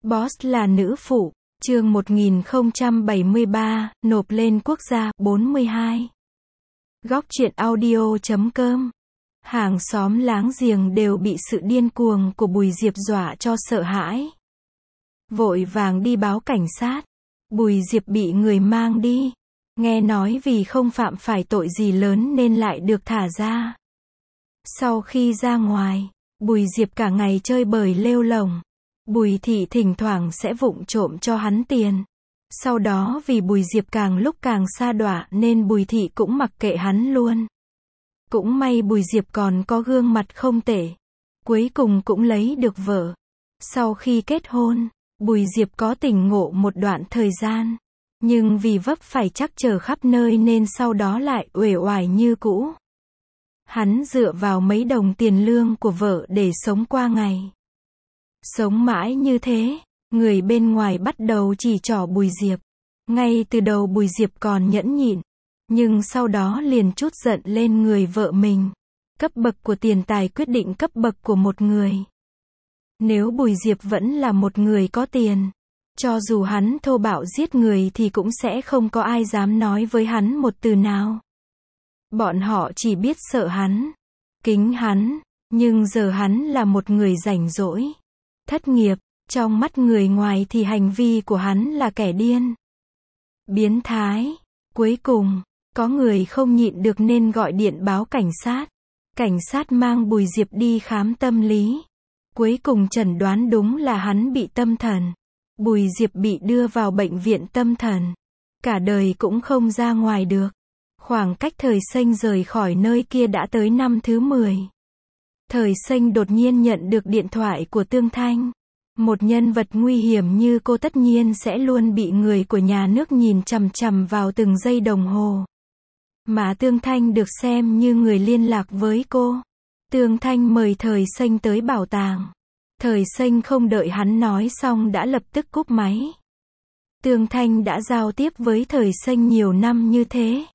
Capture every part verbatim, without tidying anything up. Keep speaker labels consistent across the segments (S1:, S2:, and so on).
S1: Boss là nữ phụ, chương một nghìn không trăm bảy mươi ba, nộp lên quốc gia, bốn mươi hai. Góc truyện audio chấm com. Hàng xóm láng giềng đều bị sự điên cuồng của Bùi Diệp dọa cho sợ hãi. Vội vàng đi báo cảnh sát. Bùi Diệp bị người mang đi. Nghe nói vì không phạm phải tội gì lớn nên lại được thả ra. Sau khi ra ngoài, Bùi Diệp cả ngày chơi bời lêu lổng. Bùi Thị thỉnh thoảng sẽ vụng trộm cho hắn tiền. Sau đó vì Bùi Diệp càng lúc càng sa đọa nên Bùi Thị cũng mặc kệ hắn luôn. Cũng may Bùi Diệp còn có gương mặt không tệ. Cuối cùng cũng lấy được vợ. Sau khi kết hôn, Bùi Diệp có tỉnh ngộ một đoạn thời gian. Nhưng vì vấp phải trắc trở khắp nơi nên sau đó lại uể oải như cũ. Hắn dựa vào mấy đồng tiền lương của vợ để sống qua ngày. Sống mãi như thế, người bên ngoài bắt đầu chỉ trỏ Bùi Diệp. Ngay từ đầu Bùi Diệp còn nhẫn nhịn, nhưng sau đó liền trút giận lên người vợ mình. Cấp bậc của tiền tài quyết định cấp bậc của một người. Nếu Bùi Diệp vẫn là một người có tiền, cho dù hắn thô bạo giết người thì cũng sẽ không có ai dám nói với hắn một từ nào. Bọn họ chỉ biết sợ hắn, kính hắn, nhưng giờ hắn là một người rảnh rỗi, thất nghiệp, trong mắt người ngoài thì hành vi của hắn là kẻ điên, biến thái. Cuối cùng, có người không nhịn được nên gọi điện báo cảnh sát. Cảnh sát mang Bùi Diệp đi khám tâm lý. Cuối cùng chẩn đoán đúng là hắn bị tâm thần. Bùi Diệp bị đưa vào bệnh viện tâm thần. Cả đời cũng không ra ngoài được. Khoảng cách Thời Xanh rời khỏi nơi kia đã tới năm thứ mười. Thời Xanh đột nhiên nhận được điện thoại của Tương Thanh. Một nhân vật nguy hiểm như cô tất nhiên sẽ luôn bị người của nhà nước nhìn chằm chằm vào từng giây đồng hồ. Mà Tương Thanh được xem như người liên lạc với cô. Tương Thanh mời Thời Xanh tới bảo tàng. Thời Xanh không đợi hắn nói xong đã lập tức cúp máy. Tương Thanh đã giao tiếp với Thời Xanh nhiều năm như thế.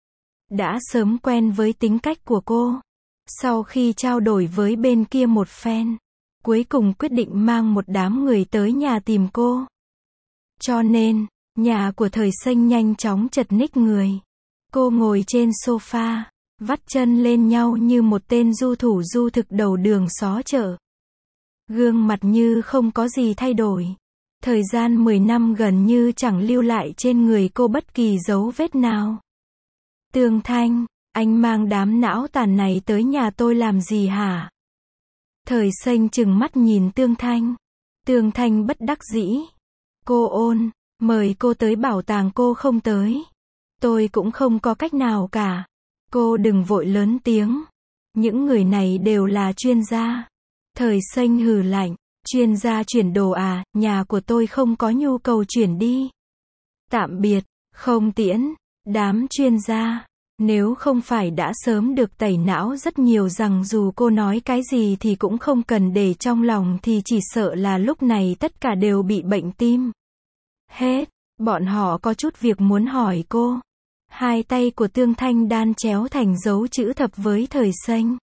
S1: Đã sớm quen với tính cách của cô. Sau khi trao đổi với bên kia một phen, cuối cùng quyết định mang một đám người tới nhà tìm cô. Cho nên, nhà của Thời Xanh nhanh chóng chật ních người. Cô ngồi trên sofa, vắt chân lên nhau như một tên du thủ du thực đầu đường xó chợ. Gương mặt như không có gì thay đổi. Thời gian mười năm gần như chẳng lưu lại trên người cô bất kỳ dấu vết nào. Tương Thanh, anh mang đám não tàn này tới nhà tôi làm gì hả? Thời Xanh trừng mắt nhìn Tương Thanh. Tương Thanh bất đắc dĩ. Cô Ôn, mời cô tới bảo tàng cô không tới. Tôi cũng không có cách nào cả. Cô đừng vội lớn tiếng. Những người này đều là chuyên gia. Thời Xanh hừ lạnh. Chuyên gia chuyển đồ à, nhà của tôi không có nhu cầu chuyển đi. Tạm biệt, không tiễn, đám chuyên gia. Nếu không phải đã sớm được tẩy não rất nhiều rằng dù cô nói cái gì thì cũng không cần để trong lòng thì chỉ sợ là lúc này tất cả đều bị bệnh tim. Hết, bọn họ có chút việc muốn hỏi cô. Hai tay của Tương Thanh đan chéo thành dấu chữ thập với Thời Xanh.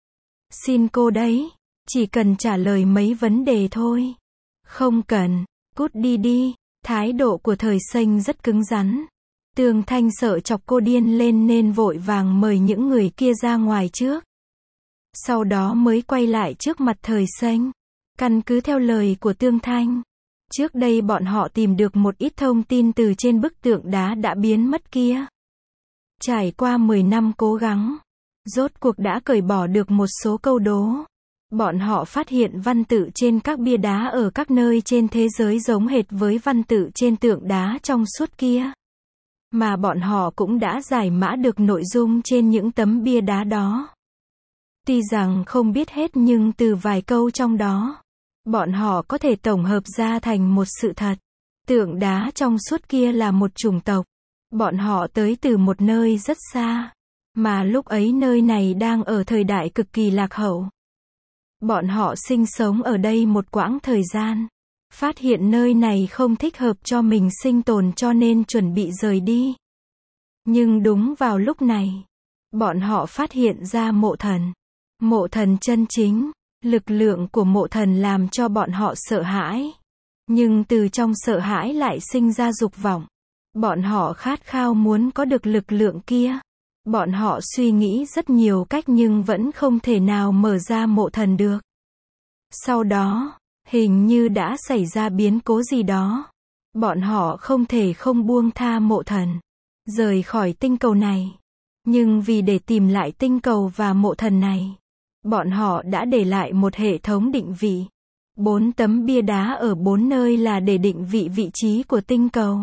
S1: Xin cô đấy, chỉ cần trả lời mấy vấn đề thôi. Không cần, cút đi đi. Thái độ của Thời Xanh rất cứng rắn. Tương Thanh sợ chọc cô điên lên nên vội vàng mời những người kia ra ngoài trước. Sau đó mới quay lại trước mặt Thời Xanh. Căn cứ theo lời của Tương Thanh, trước đây bọn họ tìm được một ít thông tin từ trên bức tượng đá đã biến mất kia. Trải qua mười năm cố gắng, rốt cuộc đã cởi bỏ được một số câu đố. Bọn họ phát hiện văn tự trên các bia đá ở các nơi trên thế giới giống hệt với văn tự trên tượng đá trong suốt kia. Mà bọn họ cũng đã giải mã được nội dung trên những tấm bia đá đó. Tuy rằng không biết hết nhưng từ vài câu trong đó, bọn họ có thể tổng hợp ra thành một sự thật. Tượng đá trong suốt kia là một chủng tộc. Bọn họ tới từ một nơi rất xa. Mà lúc ấy nơi này đang ở thời đại cực kỳ lạc hậu. Bọn họ sinh sống ở đây một quãng thời gian. Phát hiện nơi này không thích hợp cho mình sinh tồn cho nên chuẩn bị rời đi. Nhưng đúng vào lúc này, bọn họ phát hiện ra mộ thần. Mộ thần chân chính. Lực lượng của mộ thần làm cho bọn họ sợ hãi. Nhưng từ trong sợ hãi lại sinh ra dục vọng. Bọn họ khát khao muốn có được lực lượng kia. Bọn họ suy nghĩ rất nhiều cách nhưng vẫn không thể nào mở ra mộ thần được. Sau đó, hình như đã xảy ra biến cố gì đó. Bọn họ không thể không buông tha mộ thần, rời khỏi tinh cầu này. Nhưng vì để tìm lại tinh cầu và mộ thần này, bọn họ đã để lại một hệ thống định vị. Bốn tấm bia đá ở bốn nơi là để định vị vị trí của tinh cầu.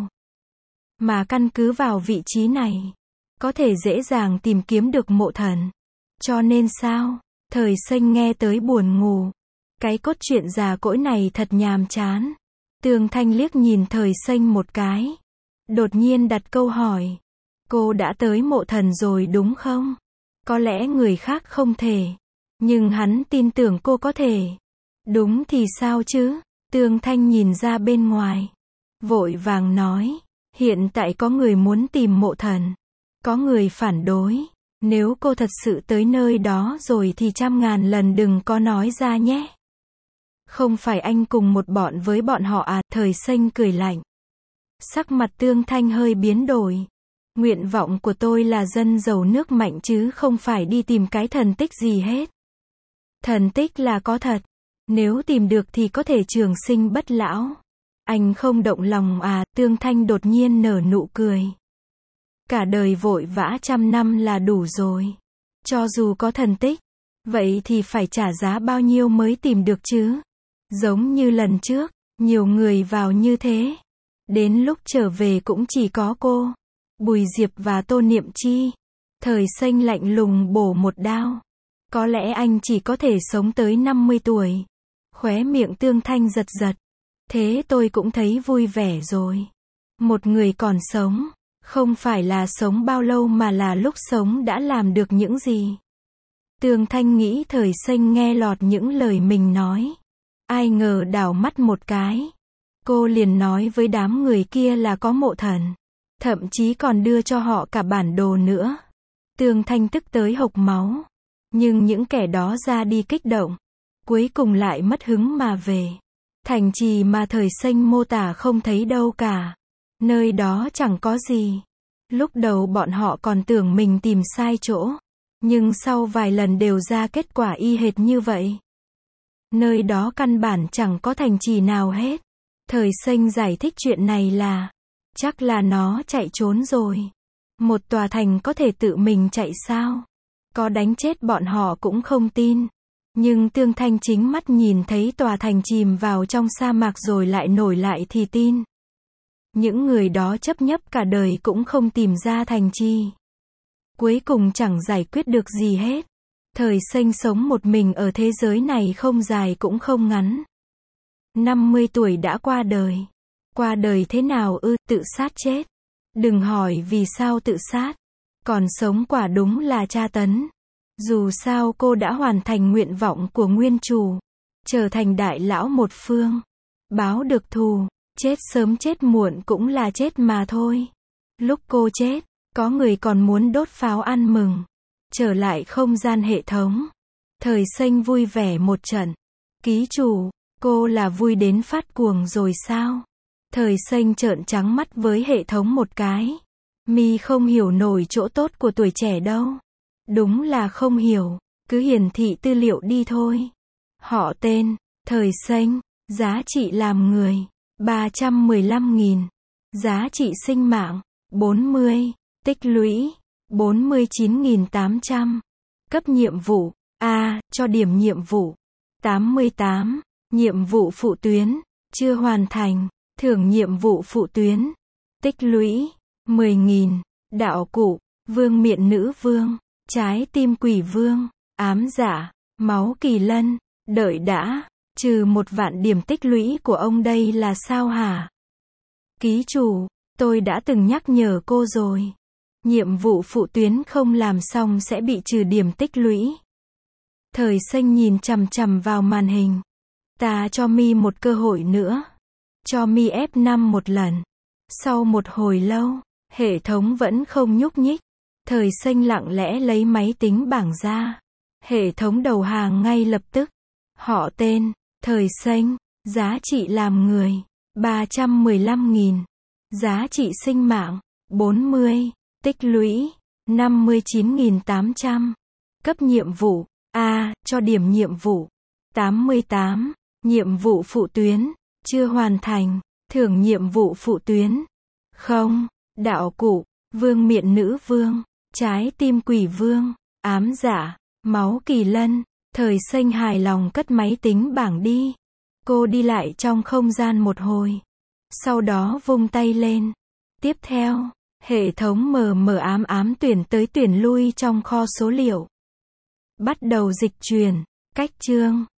S1: Mà căn cứ vào vị trí này, có thể dễ dàng tìm kiếm được mộ thần. Cho nên sao? Thời Xanh nghe tới buồn ngủ. Cái cốt truyện già cỗi này thật nhàm chán. Tường Thanh liếc nhìn Thời Xanh một cái. Đột nhiên đặt câu hỏi. Cô đã tới mộ thần rồi đúng không? Có lẽ người khác không thể. Nhưng hắn tin tưởng cô có thể. Đúng thì sao chứ? Tường Thanh nhìn ra bên ngoài. Vội vàng nói. Hiện tại có người muốn tìm mộ thần. Có người phản đối. Nếu cô thật sự tới nơi đó rồi thì trăm ngàn lần đừng có nói ra nhé. Không phải anh cùng một bọn với bọn họ à? Thời Xanh cười lạnh. Sắc mặt Tường Thanh hơi biến đổi. Nguyện vọng của tôi là dân giàu nước mạnh chứ không phải đi tìm cái thần tích gì hết. Thần tích là có thật. Nếu tìm được thì có thể trường sinh bất lão. Anh không động lòng à? Tường Thanh đột nhiên nở nụ cười. Cả đời vội vã trăm năm là đủ rồi. Cho dù có thần tích, vậy thì phải trả giá bao nhiêu mới tìm được chứ? Giống như lần trước, nhiều người vào như thế. Đến lúc trở về cũng chỉ có cô, Bùi Diệp và Tô Niệm Chi. Thời Xanh lạnh lùng bổ một đao. Có lẽ anh chỉ có thể sống tới năm mươi tuổi. Khóe miệng Tường Thanh giật giật. Thế tôi cũng thấy vui vẻ rồi. Một người còn sống, không phải là sống bao lâu mà là lúc sống đã làm được những gì. Tường Thanh nghĩ Thời Xanh nghe lọt những lời mình nói. Ai ngờ đảo mắt một cái. Cô liền nói với đám người kia là có mộ thần. Thậm chí còn đưa cho họ cả bản đồ nữa. Tường Thanh tức tới hộc máu. Nhưng những kẻ đó ra đi kích động. Cuối cùng lại mất hứng mà về. Thành trì mà Thời Xanh mô tả không thấy đâu cả. Nơi đó chẳng có gì. Lúc đầu bọn họ còn tưởng mình tìm sai chỗ. Nhưng sau vài lần đều ra kết quả y hệt như vậy. Nơi đó căn bản chẳng có thành trì nào hết. Thời Xanh giải thích chuyện này là, chắc là nó chạy trốn rồi. Một tòa thành có thể tự mình chạy sao? Có đánh chết bọn họ cũng không tin. Nhưng Tường Thanh chính mắt nhìn thấy tòa thành chìm vào trong sa mạc rồi lại nổi lại thì tin. Những người đó chấp nhấp cả đời cũng không tìm ra thành trì. Cuối cùng chẳng giải quyết được gì hết. Thời Xanh sống một mình ở thế giới này không dài cũng không ngắn. năm mươi tuổi đã qua đời. Qua đời thế nào ư? Tự sát chết. Đừng hỏi vì sao tự sát. Còn sống quả đúng là tra tấn. Dù sao cô đã hoàn thành nguyện vọng của nguyên chủ. Trở thành đại lão một phương. Báo được thù. Chết sớm chết muộn cũng là chết mà thôi. Lúc cô chết, có người còn muốn đốt pháo ăn mừng. Trở lại không gian hệ thống. Thời Xanh vui vẻ một trận. Ký chủ, cô là vui đến phát cuồng rồi sao? Thời Xanh trợn trắng mắt với hệ thống một cái. Mi không hiểu nổi chỗ tốt của tuổi trẻ đâu. Đúng là không hiểu, cứ hiển thị tư liệu đi thôi. Họ tên, Thời Xanh, giá trị làm người, ba trăm mười lăm nghìn. Giá trị sinh mạng, bốn mươi. Tích lũy, bốn mươi chín nghìn tám trăm. Cấp nhiệm vụ, A, cho điểm nhiệm vụ, tám mươi tám. Nhiệm vụ phụ tuyến, chưa hoàn thành. Thưởng nhiệm vụ phụ tuyến. Tích lũy, mười nghìn. Đạo cụ, vương miện nữ vương, trái tim quỷ vương, ám giả, máu kỳ lân. Đợi đã, trừ một vạn điểm tích lũy của ông đây là sao hả? Ký chủ, tôi đã từng nhắc nhở cô rồi. Nhiệm vụ phụ tuyến không làm xong sẽ bị trừ điểm tích lũy. Thời Xanh nhìn chằm chằm vào màn hình. Ta cho Mi một cơ hội nữa. Cho Mi ép năm một lần. Sau một hồi lâu, hệ thống vẫn không nhúc nhích. Thời Xanh lặng lẽ lấy máy tính bảng ra. Hệ thống đầu hàng ngay lập tức. Họ tên, Thời Xanh, giá trị làm người, ba trăm mười lăm nghìn. Giá trị sinh mạng, bốn mươi. Tích lũy, năm mươi chín nghìn tám trăm. Cấp nhiệm vụ, A, cho điểm nhiệm vụ, tám mươi tám. Nhiệm vụ phụ tuyến, chưa hoàn thành. Thưởng nhiệm vụ phụ tuyến, không. Đạo cụ, vương miện nữ vương, trái tim quỷ vương, ám dạ, máu kỳ lân. Thời xanh hài lòng cất máy tính bảng đi. Cô đi lại trong không gian một hồi. Sau đó vung tay lên. Tiếp theo, hệ thống mờ mờ ám ám tuyển tới tuyển lui trong kho số liệu. Bắt đầu dịch chuyển. Cách chương.